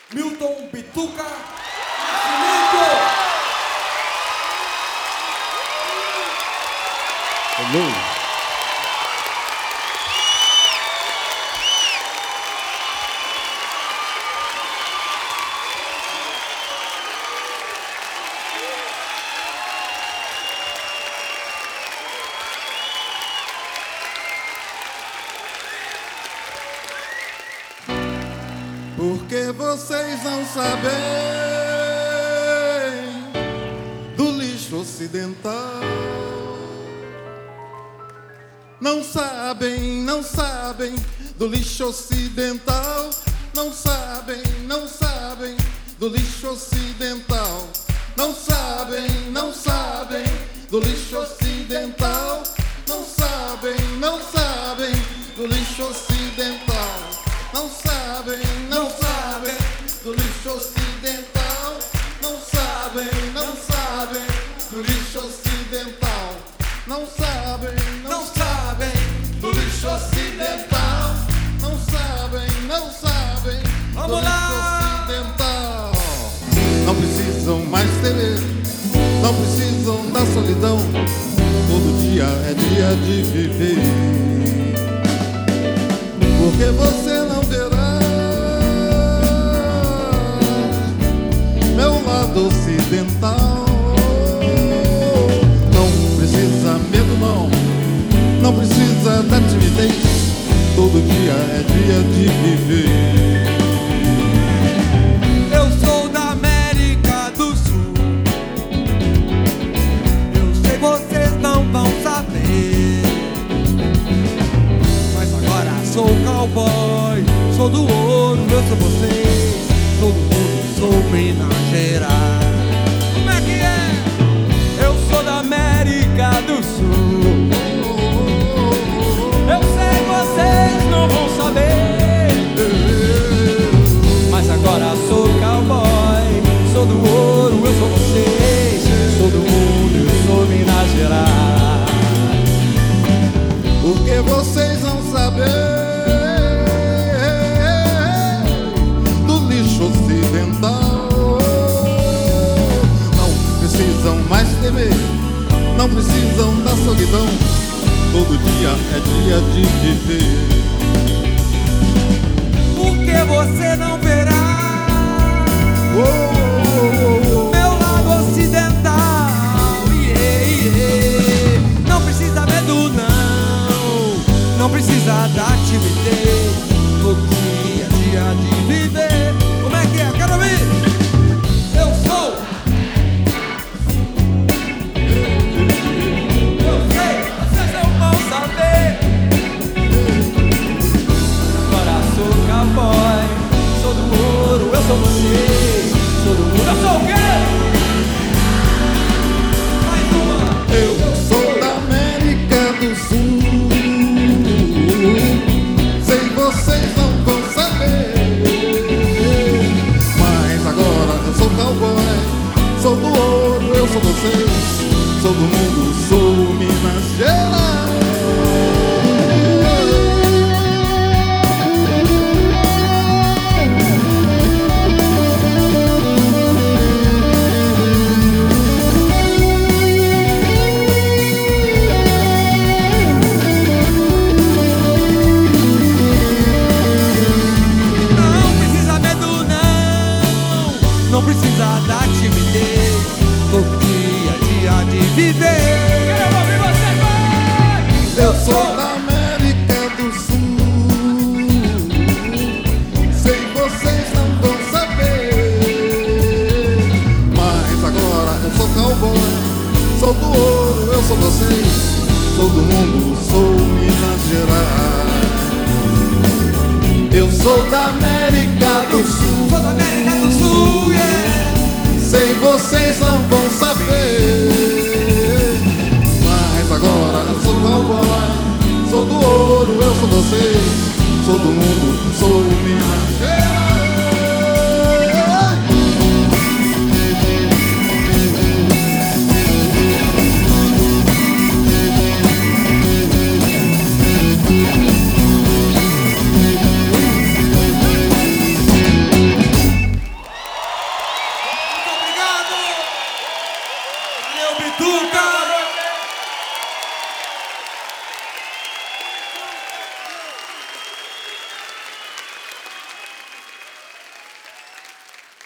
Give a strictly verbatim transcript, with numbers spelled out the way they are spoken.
Milton Bituca Nascimento. Hello. Porque vocês não sabem do lixo ocidental. Não sabem, não sabem do lixo ocidental. Não sabem, não sabem do lixo ocidental. Não sabem, não sabem do lixo ocidental. Não sabem, não sabem do lixo ocidental. Não sabem, não sabem do lixo ocidental. Não sabem, não sabem do lixo ocidental. Não sabem, não sabem do lixo ocidental. Não sabem, não sabem do lixo ocidental. Não precisam mais temer, não precisam da solidão. Todo dia é dia de viver. Porque você não verá meu lado ocidental. Não precisa medo não, não precisa da timidez. Todo dia é dia de viver. Eu sou da América do Sul. Eu sei vocês não vão saber, mas agora sou cowboy, sou do ouro, eu sou vocês. Sou do mundo, sou Minas Gerais. Como é que é? Eu sou da América do Sul. Eu sei vocês não vão saber, mas agora sou cowboy, sou do ouro, eu sou vocês. Sou do mundo, eu sou Minas Gerais. Porque vocês não sabem do lixo ocidental. Não precisam mais temer, não precisam da solidão. Todo dia é dia de viver. Porque você não verá Oh, oh, oh, oh. meu lado ocidental. Yeah, yeah. Não precisa medo não, não precisa da timidez. Todo dia é dia de viver. Como é que é? Quero ouvir. Eu sou. Eu sei, vocês não vão saber. Agora sou cowboy, sou do ouro, eu sou você. Sou do mundo, eu sou o quê? Mais uma. Eu sou da América do Sul. Sei vocês não vão saber, mas agora eu sou cowboy, sou do ouro, eu sou vocês. Sou do mundo, sou Minas Gerais. Não precisa medo não, não precisa da timidez. Todo dia é dia de viver. Quero ouvir você, vai! Eu sou da América do Sul. Sei vocês não vão saber, mas agora eu sou cowboy, sou do ouro, eu sou vocês. Sou do mundo, sou Minas Gerais. Eu sou da América do Sul. Sou da América do Sul, yeah. Sei vocês não vão saber, mas agora eu sou cowboy, sou do ouro, eu sou vocês. Sou do mundo, sou Minas Gerais. do carnaval.